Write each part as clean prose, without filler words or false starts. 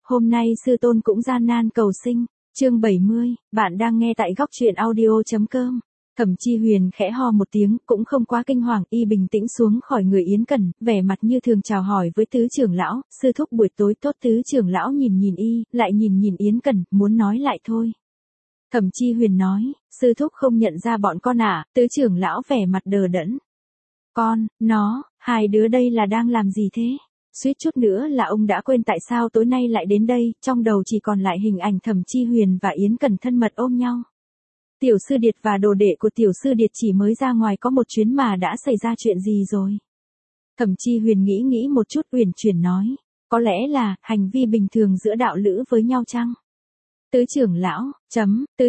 hôm nay sư tôn cũng gian nan cầu sinh. Chương 70, bạn đang nghe tại góc truyện audio.com. Thẩm Chi Huyền khẽ ho một tiếng, cũng không quá kinh hoàng, y bình tĩnh xuống khỏi người Yến Cẩn, vẻ mặt như thường chào hỏi với tứ trưởng lão, sư thúc buổi tối tốt. Tứ trưởng lão nhìn nhìn y, lại nhìn nhìn Yến Cẩn, muốn nói lại thôi. Thẩm Chi Huyền nói, sư thúc không nhận ra bọn con à? Tứ trưởng lão vẻ mặt đờ đẫn. Hai đứa đây là đang làm gì thế? Suýt chút nữa là ông đã quên tại sao tối nay lại đến đây, trong đầu chỉ còn lại hình ảnh Thẩm Chi Huyền và Yến Cẩn thân mật ôm nhau. Tiểu sư điệt và đồ đệ của tiểu sư điệt chỉ mới ra ngoài có một chuyến mà đã xảy ra chuyện gì rồi? Thẩm Chi Huyền nghĩ một chút uyển chuyển nói, có lẽ là hành vi bình thường giữa đạo lữ với nhau chăng? Tứ trưởng lão, Tử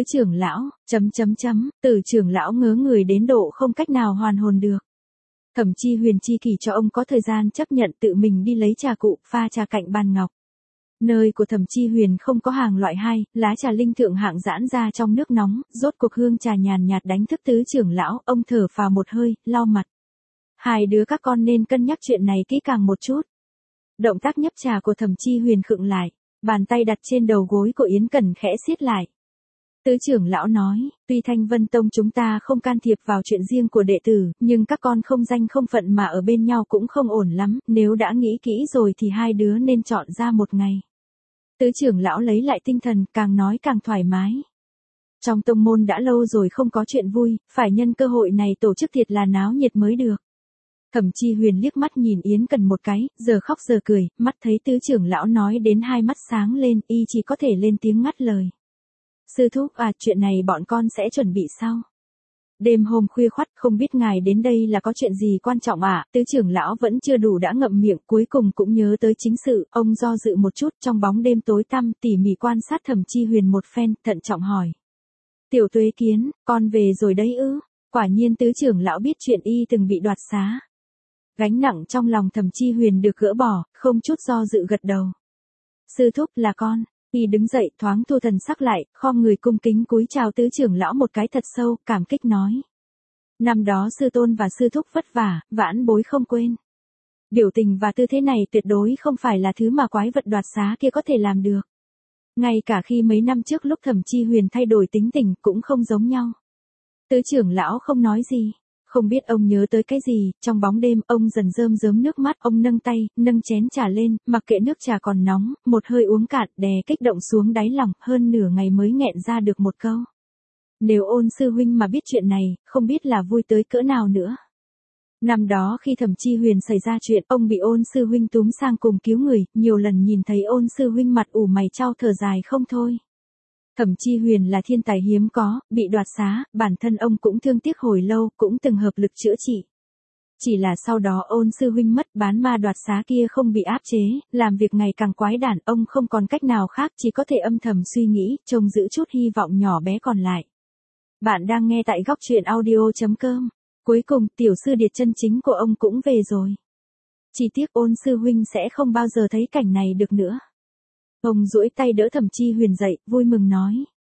trưởng lão ngớ người đến độ không cách nào hoàn hồn được. Thẩm Chi Huyền chi kỷ cho ông có thời gian chấp nhận tự mình đi lấy trà cụ, pha trà cạnh bàn ngọc. Nơi của Thẩm Chi Huyền không có hàng loại 2, lá trà linh thượng hạng giãn ra trong nước nóng, rốt cuộc hương trà nhàn nhạt đánh thức tứ trưởng lão, ông thở phào một hơi, lau mặt. Hai đứa các con nên cân nhắc chuyện này kỹ càng một chút. Động tác nhấp trà của Thẩm Chi Huyền khựng lại, bàn tay đặt trên đầu gối của Yến Cẩn khẽ siết lại. Tứ trưởng lão nói, tuy Thanh Vân Tông chúng ta không can thiệp vào chuyện riêng của đệ tử, nhưng các con không danh không phận mà ở bên nhau cũng không ổn lắm, nếu đã nghĩ kỹ rồi thì hai đứa nên chọn ra một ngày. Tứ trưởng lão lấy lại tinh thần, càng nói càng thoải mái. Trong tông môn đã lâu rồi không có chuyện vui, phải nhân cơ hội này tổ chức thiệt là náo nhiệt mới được. Thẩm Chi Huyền liếc mắt nhìn Yến Cẩn một cái, giờ khóc giờ cười, mắt thấy tứ trưởng lão nói đến hai mắt sáng lên, y chỉ có thể lên tiếng ngắt lời. Sư thúc à, chuyện này bọn con sẽ chuẩn bị sau. Đêm hôm khuya khoắt, không biết ngài đến đây là có chuyện gì quan trọng à? Tứ trưởng lão vẫn chưa đủ đã ngậm miệng, cuối cùng cũng nhớ tới chính sự, ông do dự một chút, trong bóng đêm tối tăm, tỉ mỉ quan sát Thẩm Chi Huyền một phen, thận trọng hỏi. Tiểu Tuế Kiến, con về rồi đấy ư? Quả nhiên tứ trưởng lão biết chuyện y từng bị đoạt xá. Gánh nặng trong lòng Thẩm Chi Huyền được gỡ bỏ, không chút do dự gật đầu. Sư thúc là con. Y đứng dậy, thoáng thu thần sắc lại, khom người cung kính cúi chào tứ trưởng lão một cái thật sâu, cảm kích nói. Năm đó sư tôn và sư thúc vất vả, vãn bối không quên. Biểu tình và tư thế này tuyệt đối không phải là thứ mà quái vật đoạt xá kia có thể làm được. Ngay cả khi mấy năm trước lúc Thẩm Chi Huyền thay đổi tính tình cũng không giống nhau. Tứ trưởng lão không nói gì. Không biết ông nhớ tới cái gì, trong bóng đêm, ông dần rơm rớm nước mắt, ông nâng tay, nâng chén trà lên, mặc kệ nước trà còn nóng, một hơi uống cạn, đè kích động xuống đáy lòng, hơn nửa ngày mới nghẹn ra được một câu. Nếu Ôn sư huynh mà biết chuyện này, không biết là vui tới cỡ nào nữa. Năm đó khi Thẩm Chi Huyền xảy ra chuyện, ông bị Ôn sư huynh túm sang cùng cứu người, nhiều lần nhìn thấy Ôn sư huynh mặt ủ mày chau thở dài không thôi. Thẩm Chi Huyền là thiên tài hiếm có, bị đoạt xá, bản thân ông cũng thương tiếc hồi lâu, cũng từng hợp lực chữa trị. Chỉ là sau đó Ôn sư huynh mất, bán ma đoạt xá kia không bị áp chế, làm việc ngày càng quái đản, ông không còn cách nào khác, chỉ có thể âm thầm suy nghĩ, trông giữ chút hy vọng nhỏ bé còn lại. Bạn đang nghe tại góc truyện audio.com. Cuối cùng, tiểu sư điệt chân chính của ông cũng về rồi. Chỉ tiếc Ôn sư huynh sẽ không bao giờ thấy cảnh này được nữa. Ông duỗi tay đỡ Thẩm Chi Huyền dậy, vui mừng nói.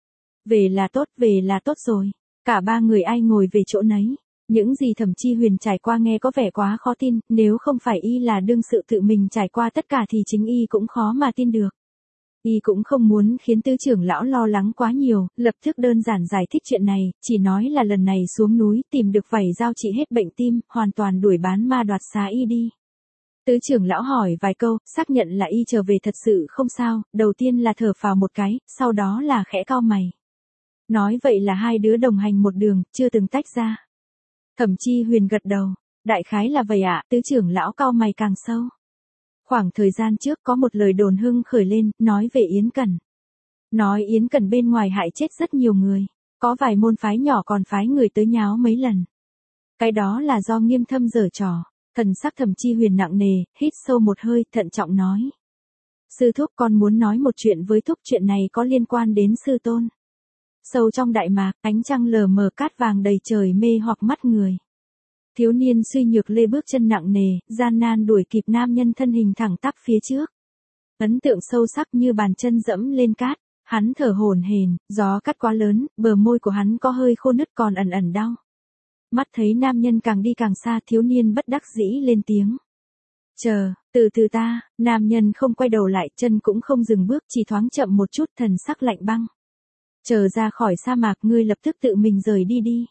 Về là tốt rồi. Cả ba người ai ngồi về chỗ nấy. Những gì Thẩm Chi Huyền trải qua nghe có vẻ quá khó tin, nếu không phải y là đương sự tự mình trải qua tất cả thì chính y cũng khó mà tin được. Y cũng không muốn khiến tứ trưởng lão lo lắng quá nhiều, lập tức đơn giản giải thích chuyện này, chỉ nói là lần này xuống núi tìm được vảy dao trị hết bệnh tim, hoàn toàn đuổi bán ma đoạt xá y đi. Tứ trưởng lão hỏi vài câu, xác nhận là y trở về thật sự không sao, đầu tiên là thở phào một cái, sau đó là khẽ cau mày. Nói vậy là hai đứa đồng hành một đường, chưa từng tách ra. Thẩm Chi Huyền gật đầu, đại khái là vậy ạ, tứ trưởng lão cau mày càng sâu. Khoảng thời gian trước có một lời đồn hưng khởi lên, nói về Yến Cẩn. Nói Yến Cẩn bên ngoài hại chết rất nhiều người, có vài môn phái nhỏ còn phái người tới nháo mấy lần. Cái đó là do Nghiêm Thâm giở trò. Thần sắc Thẩm Chi Huyền nặng nề, hít sâu một hơi, thận trọng nói. Sư thúc, con muốn nói một chuyện với thúc, chuyện này có liên quan đến sư tôn. Sâu trong đại mạc, ánh trăng lờ mờ, cát vàng đầy trời mê hoặc mắt người. Thiếu niên suy nhược lê bước chân nặng nề, gian nan đuổi kịp nam nhân thân hình thẳng tắp phía trước. Ấn tượng sâu sắc như bàn chân dẫm lên cát, hắn thở hổn hển, gió cát quá lớn, bờ môi của hắn có hơi khô nứt còn ẩn ẩn đau. Mắt thấy nam nhân càng đi càng xa, thiếu niên bất đắc dĩ lên tiếng. Chờ, từ từ ta, nam nhân không quay đầu lại, chân cũng không dừng bước, chỉ thoáng chậm một chút, thần sắc lạnh băng. Chờ ra khỏi sa mạc, ngươi lập tức tự mình rời đi đi.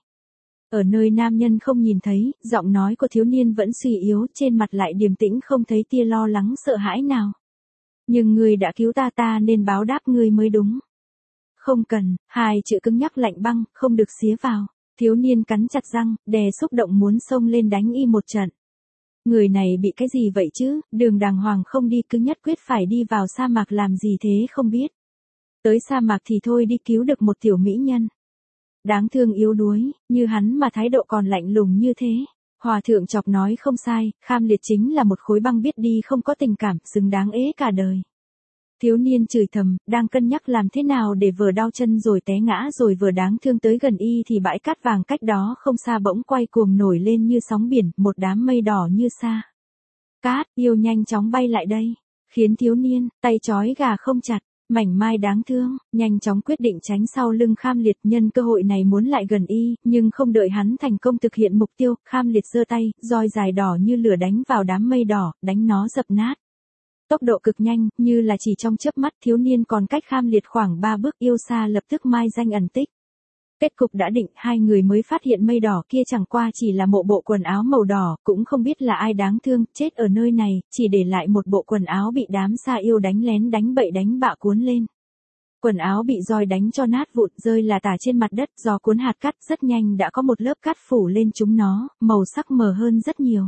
Ở nơi nam nhân không nhìn thấy, giọng nói của thiếu niên vẫn suy yếu, trên mặt lại điềm tĩnh không thấy tia lo lắng sợ hãi nào. Nhưng ngươi đã cứu ta nên báo đáp ngươi mới đúng. Không cần, hai chữ cứng nhắc lạnh băng, không được xía vào. Thiếu niên cắn chặt răng, đè xúc động muốn xông lên đánh y một trận. Người này bị cái gì vậy chứ, đường đàng hoàng không đi cứ nhất quyết phải đi vào sa mạc làm gì thế không biết. Tới sa mạc thì thôi đi cứu được một tiểu mỹ nhân. Đáng thương yếu đuối, như hắn mà thái độ còn lạnh lùng như thế. Hòa thượng chọc nói không sai, Kham Liệt chính là một khối băng biết đi không có tình cảm, xứng đáng ế cả đời. Thiếu niên chửi thầm, đang cân nhắc làm thế nào để vừa đau chân rồi té ngã rồi vừa đáng thương tới gần y thì bãi cát vàng cách đó không xa bỗng quay cuồng nổi lên như sóng biển, một đám mây đỏ như sa. Cát, yêu nhanh chóng bay lại đây, khiến thiếu niên, tay trói gà không chặt, mảnh mai đáng thương, nhanh chóng quyết định tránh sau lưng Kham Liệt, nhân cơ hội này muốn lại gần y, nhưng không đợi hắn thành công thực hiện mục tiêu, Kham Liệt giơ tay, roi dài đỏ như lửa đánh vào đám mây đỏ, đánh nó dập nát. Tốc độ cực nhanh, như là chỉ trong chớp mắt, thiếu niên còn cách Kham Liệt khoảng 3 bước, yêu xa lập tức mai danh ẩn tích. Kết cục đã định, hai người mới phát hiện mây đỏ kia chẳng qua chỉ là một bộ quần áo màu đỏ, cũng không biết là ai đáng thương, chết ở nơi này, chỉ để lại một bộ quần áo bị đám sa yêu đánh lén đánh bậy đánh bạ cuốn lên. Quần áo bị roi đánh cho nát vụn rơi là tả trên mặt đất, do cuốn hạt cát rất nhanh đã có một lớp cát phủ lên chúng nó, màu sắc mờ hơn rất nhiều.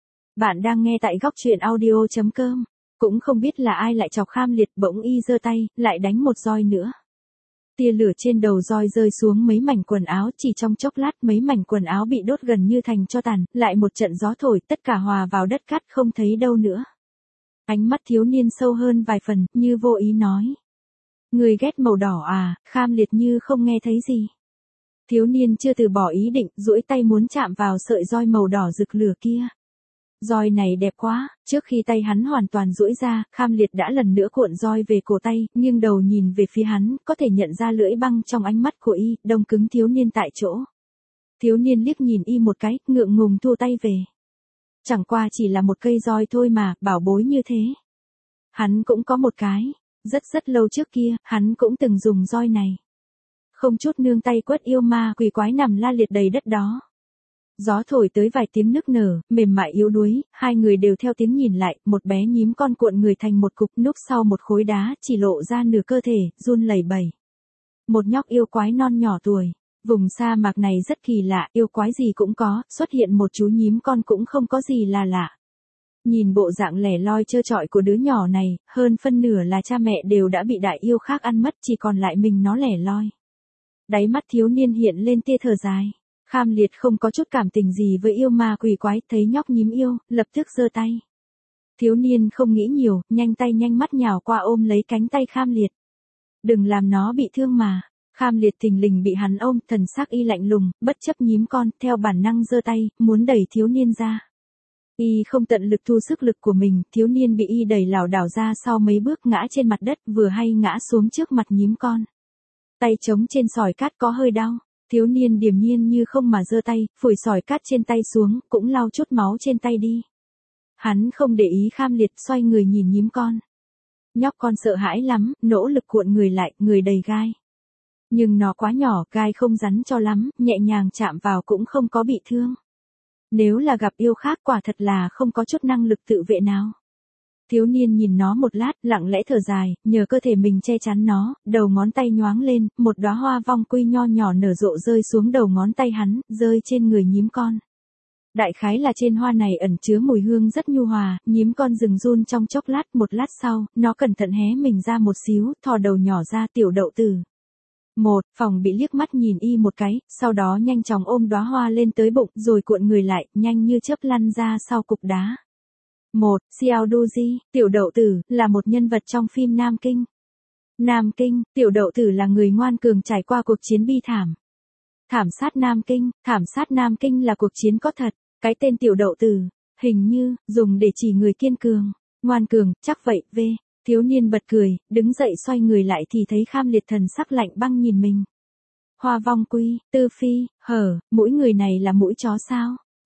Bạn đang nghe tại góc truyện audio.com. Cũng không biết là ai lại chọc Kham Liệt, bỗng y giơ tay, lại đánh một roi nữa. Tia lửa trên đầu roi rơi xuống mấy mảnh quần áo, chỉ trong chốc lát mấy mảnh quần áo bị đốt gần như thành tro tàn, lại một trận gió thổi, tất cả hòa vào đất cát không thấy đâu nữa. Ánh mắt thiếu niên sâu hơn vài phần, như vô ý nói. Người ghét màu đỏ à, Kham Liệt như không nghe thấy gì. Thiếu niên chưa từ bỏ ý định, duỗi tay muốn chạm vào sợi roi màu đỏ rực lửa kia. Roi này đẹp quá, trước khi tay hắn hoàn toàn duỗi ra, Kham Liệt đã lần nữa cuộn roi về cổ tay, nghiêng đầu nhìn về phía hắn, có thể nhận ra lưỡi băng trong ánh mắt của y, đông cứng thiếu niên tại chỗ. Thiếu niên liếc nhìn y một cái, ngượng ngùng thu tay về. Chẳng qua chỉ là một cây roi thôi mà, bảo bối như thế. Hắn cũng có một cái, rất lâu trước kia, hắn cũng từng dùng roi này. Không chút nương tay quất yêu ma quỷ quái nằm la liệt đầy đất đó. Gió thổi tới vài tiếng nức nở, mềm mại yếu đuối, hai người đều theo tiếng nhìn lại, một bé nhím con cuộn người thành một cục núp sau một khối đá, chỉ lộ ra nửa cơ thể, run lẩy bẩy. Một nhóc yêu quái non nhỏ tuổi. Vùng sa mạc này rất kỳ lạ, yêu quái gì cũng có, xuất hiện một chú nhím con cũng không có gì là lạ. Nhìn bộ dạng lẻ loi trơ trọi của đứa nhỏ này, hơn phân nửa là cha mẹ đều đã bị đại yêu khác ăn mất, chỉ còn lại mình nó lẻ loi. Đáy mắt thiếu niên hiện lên tia thở dài. Kham Liệt không có chút cảm tình gì với yêu ma quỷ quái, thấy nhóc nhím yêu, lập tức giơ tay. Thiếu niên không nghĩ nhiều, nhanh tay nhanh mắt nhào qua ôm lấy cánh tay Kham Liệt. Đừng làm nó bị thương mà. Kham Liệt thình lình bị hắn ôm, thần sắc y lạnh lùng, bất chấp nhím con, theo bản năng giơ tay, muốn đẩy thiếu niên ra. Y không tận lực thu sức lực của mình, thiếu niên bị y đẩy lảo đảo ra sau mấy bước ngã trên mặt đất, vừa hay ngã xuống trước mặt nhím con. Tay trống trên sỏi cát có hơi đau. Thiếu niên điềm nhiên như không mà giơ tay, phủi sỏi cát trên tay xuống, cũng lau chút máu trên tay đi. Hắn không để ý Kham Liệt, xoay người nhìn nhím con. Nhóc con sợ hãi lắm, nỗ lực cuộn người lại, người đầy gai. Nhưng nó quá nhỏ, gai không rắn cho lắm, nhẹ nhàng chạm vào cũng không có bị thương. Nếu là gặp yêu khác quả thật là không có chút năng lực tự vệ nào. Thiếu niên nhìn nó một lát, lặng lẽ thở dài, nhờ cơ thể mình che chắn nó, đầu ngón tay nhoáng lên, một đóa hoa vong quy nho nhỏ nở rộ rơi xuống đầu ngón tay hắn, rơi trên người nhím con. Đại khái là trên hoa này ẩn chứa mùi hương rất nhu hòa, nhím con dừng run trong chốc lát, một lát sau, nó cẩn thận hé mình ra một xíu, thò đầu nhỏ ra, tiểu đậu tử. Phòng bị liếc mắt nhìn y một cái, sau đó nhanh chóng ôm đóa hoa lên tới bụng, rồi cuộn người lại, nhanh như chớp lăn ra sau cục đá. Xiao Duji, tiểu đậu tử, là một nhân vật trong phim Nam Kinh. Nam Kinh, tiểu đậu tử là người ngoan cường trải qua cuộc chiến bi thảm. Thảm sát Nam Kinh là cuộc chiến có thật, cái tên tiểu đậu tử, hình như, dùng để chỉ người kiên cường, ngoan cường, chắc vậy, thiếu niên bật cười, đứng dậy xoay người lại thì thấy Kham Liệt thần sắc lạnh băng nhìn mình. Hoa vong quy, tư phi, mũi người này là mũi chó sao?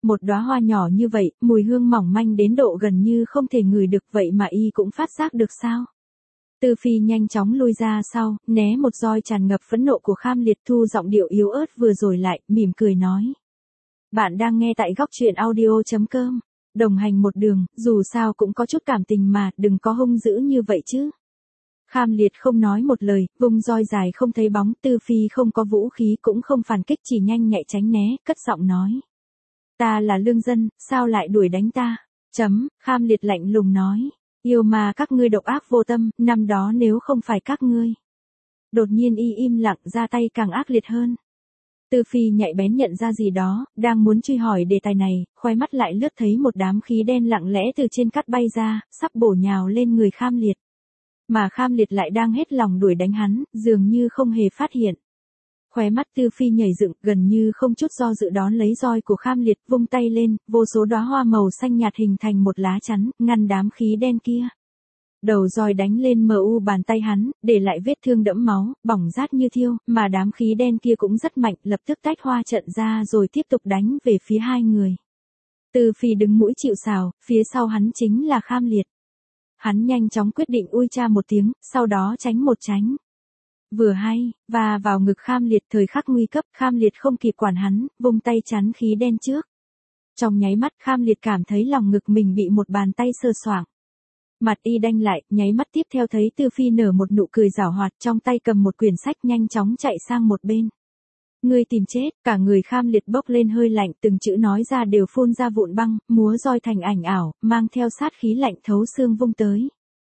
Một đóa hoa nhỏ như vậy, mùi hương mỏng manh đến độ gần như không thể ngửi được, vậy mà y cũng phát giác được sao? Tư Phi nhanh chóng lui ra sau, né một roi tràn ngập phẫn nộ của Kham Liệt, thu giọng điệu yếu ớt vừa rồi lại, mỉm cười nói. Bạn đang nghe tại góc truyện audio.com. Đồng hành một đường, dù sao cũng có chút cảm tình mà, đừng có hung dữ như vậy chứ. Kham Liệt không nói một lời, vung roi dài không thấy bóng, Tư Phi không có vũ khí cũng không phản kích, chỉ nhanh nhạy tránh né, cất giọng nói. Ta là lương dân, sao lại đuổi đánh ta? Kham Liệt lạnh lùng nói. Yêu mà các ngươi độc ác vô tâm, năm đó nếu không phải các ngươi. Đột nhiên y im lặng, ra tay càng ác liệt hơn. Tư Phi nhạy bén nhận ra gì đó, đang muốn truy hỏi đề tài này, khoe mắt lại lướt thấy một đám khí đen lặng lẽ từ trên cát bay ra, sắp bổ nhào lên người Kham Liệt. Mà Kham Liệt lại đang hết lòng đuổi đánh hắn, dường như không hề phát hiện. Khóe mắt Tư Phi nhảy dựng, gần như không chút do dự đón lấy roi của Kham Liệt, vung tay lên, vô số đóa hoa màu xanh nhạt hình thành một lá chắn, ngăn đám khí đen kia. Đầu roi đánh lên bàn tay hắn, để lại vết thương đẫm máu, bỏng rát như thiêu, mà đám khí đen kia cũng rất mạnh, lập tức tách hoa trận ra rồi tiếp tục đánh về phía hai người. Tư Phi đứng mũi chịu sào, phía sau hắn chính là Kham Liệt. Hắn nhanh chóng quyết định ui cha một tiếng, sau đó tránh một tránh. Vừa hay, và vào ngực Kham Liệt, thời khắc nguy cấp, Kham Liệt không kịp quản hắn, vung tay chắn khí đen trước. Trong nháy mắt Kham Liệt cảm thấy lòng ngực mình bị một bàn tay sờ soạng. Mặt y đanh lại, nháy mắt tiếp theo thấy Tư Phi nở một nụ cười giảo hoạt, trong tay cầm một quyển sách nhanh chóng chạy sang một bên. Ngươi tìm chết, cả người Kham Liệt bốc lên hơi lạnh, từng chữ nói ra đều phun ra vụn băng, múa roi thành ảnh ảo, mang theo sát khí lạnh thấu xương vung tới.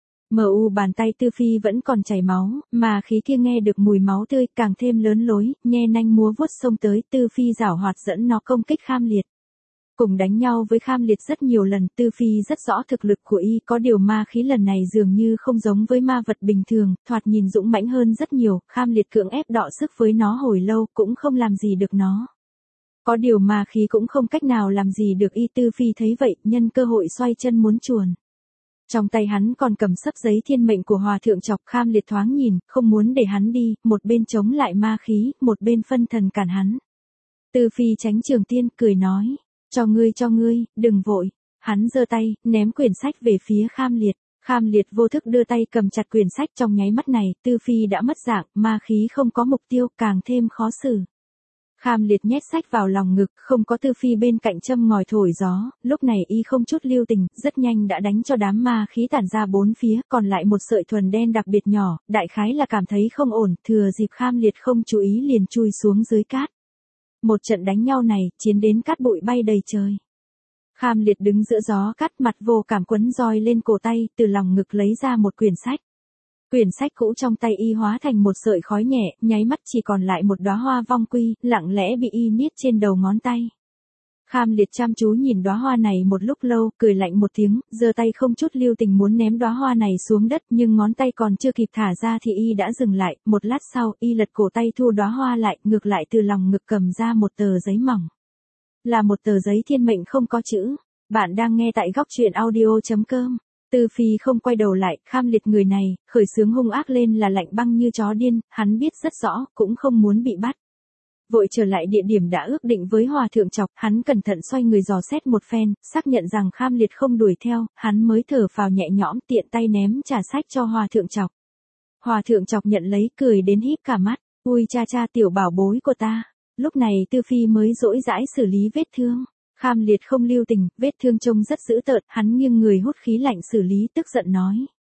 Bàn tay Tư Phi vẫn còn chảy máu, mà khí kia nghe được mùi máu tươi càng thêm lớn lối, nhe nanh múa vuốt xông tới, Tư Phi giảo hoạt dẫn nó công kích Kham Liệt. Cùng đánh nhau với Kham Liệt rất nhiều lần, Tư Phi rất rõ thực lực của y, có điều ma khí lần này dường như không giống với ma vật bình thường, thoạt nhìn dũng mãnh hơn rất nhiều, Kham Liệt cưỡng ép đọ sức với nó hồi lâu cũng không làm gì được nó. Có điều ma khí cũng không cách nào làm gì được y. Tư Phi thấy vậy, nhân cơ hội xoay chân muốn chuồn. Trong tay hắn còn cầm sấp giấy thiên mệnh của Hòa Thượng Chọc. Kham Liệt thoáng nhìn, không muốn để hắn đi, một bên chống lại ma khí, một bên phân thần cản hắn. Tư Phi tránh trường tiên, cười nói. Cho ngươi, đừng vội. Hắn giơ tay, ném quyển sách về phía Kham Liệt. Kham Liệt vô thức đưa tay cầm chặt quyển sách, trong nháy mắt này, Tư Phi đã mất dạng, ma khí không có mục tiêu, càng thêm khó xử. Kham Liệt nhét sách vào lòng ngực, không có Tư Phi bên cạnh châm ngòi thổi gió, lúc này y không chút lưu tình, rất nhanh đã đánh cho đám ma khí tản ra bốn phía, còn lại một sợi thuần đen đặc biệt nhỏ, đại khái là cảm thấy không ổn, thừa dịp Kham Liệt không chú ý liền chui xuống dưới cát. Một trận đánh nhau này, chiến đến cát bụi bay đầy trời. Kham Liệt đứng giữa gió cát, mặt vô cảm quấn roi lên cổ tay, từ lòng ngực lấy ra một quyển sách. Quyển sách cũ trong tay y hóa thành một sợi khói nhẹ, nháy mắt chỉ còn lại một đóa hoa vong quy, lặng lẽ bị y niết trên đầu ngón tay. Kham Liệt chăm chú nhìn đóa hoa này một lúc lâu, cười lạnh một tiếng, giơ tay không chút lưu tình muốn ném đóa hoa này xuống đất, nhưng ngón tay còn chưa kịp thả ra thì y đã dừng lại, một lát sau, y lật cổ tay thu đóa hoa lại, ngược lại từ lòng ngực cầm ra một tờ giấy mỏng. Là một tờ giấy thiên mệnh không có chữ. Bạn đang nghe tại góc truyện audio.com. Tư Phi không quay đầu lại, Kham Liệt người này, khởi xướng hung ác lên là lạnh băng như chó điên, hắn biết rất rõ, cũng không muốn bị bắt. Vội trở lại địa điểm đã ước định với Hòa Thượng Chọc, hắn cẩn thận xoay người dò xét một phen, xác nhận rằng Kham Liệt không đuổi theo, hắn mới thở phào nhẹ nhõm, tiện tay ném trà sách cho Hòa Thượng Chọc. Hòa Thượng Chọc nhận lấy, cười đến híp cả mắt, ui cha tiểu bảo bối của ta. Lúc này Tư Phi mới dỗi dãi xử lý vết thương. Kham Liệt không lưu tình, vết thương trông rất dữ tợn, hắn nghiêng người hút khí lạnh xử lý, tức giận nói.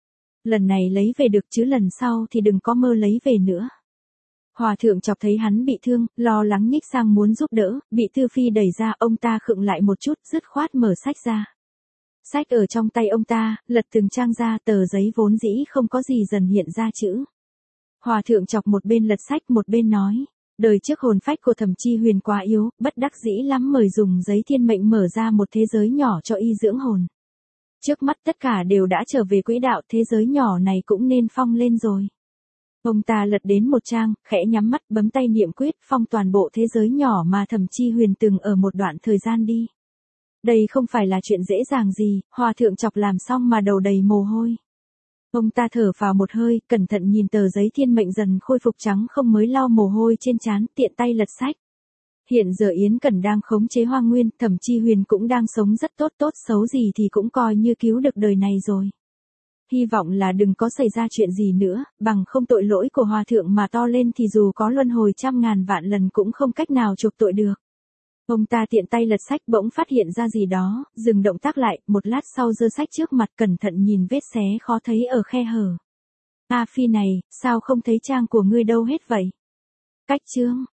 Lần này lấy về được chứ lần sau thì đừng có mơ lấy về nữa. Hòa Thượng Chọc thấy hắn bị thương, lo lắng nhích sang muốn giúp đỡ, bị Tư Phi đẩy ra, ông ta khựng lại một chút, dứt khoát mở sách ra. Sách ở trong tay ông ta, lật từng trang ra, tờ giấy vốn dĩ không có gì dần hiện ra chữ. Hòa Thượng Chọc một bên lật sách một bên nói. Đời trước hồn phách của Thẩm Chi Huyền quá yếu, bất đắc dĩ lắm mời dùng giấy thiên mệnh mở ra một thế giới nhỏ cho y dưỡng hồn. Trước mắt tất cả đều đã trở về quỹ đạo, thế giới nhỏ này cũng nên phong lên rồi. Ông ta lật đến một trang, khẽ nhắm mắt bấm tay niệm quyết, phong toàn bộ thế giới nhỏ mà Thẩm Chi Huyền từng ở một đoạn thời gian đi. Đây không phải là chuyện dễ dàng gì, Hòa Thượng Chọc làm xong mà đầu đầy mồ hôi. Ông ta thở phào một hơi, cẩn thận nhìn tờ giấy thiên mệnh dần khôi phục trắng không mới lau mồ hôi trên trán, tiện tay lật sách. Hiện giờ Yến Cẩn đang khống chế Hoa Nguyên, Thẩm Chi Huyền cũng đang sống rất tốt, tốt xấu gì thì cũng coi như cứu được đời này rồi. Hy vọng là đừng có xảy ra chuyện gì nữa, bằng không tội lỗi của Hòa Thượng mà to lên thì dù có luân hồi trăm ngàn vạn lần cũng không cách nào chuộc tội được. Ông ta tiện tay lật sách bỗng phát hiện ra gì đó, dừng động tác lại, một lát sau giơ sách trước mặt cẩn thận nhìn vết xé khó thấy ở khe hở. A Phi này, sao không thấy trang của ngươi đâu hết vậy? Cách chương.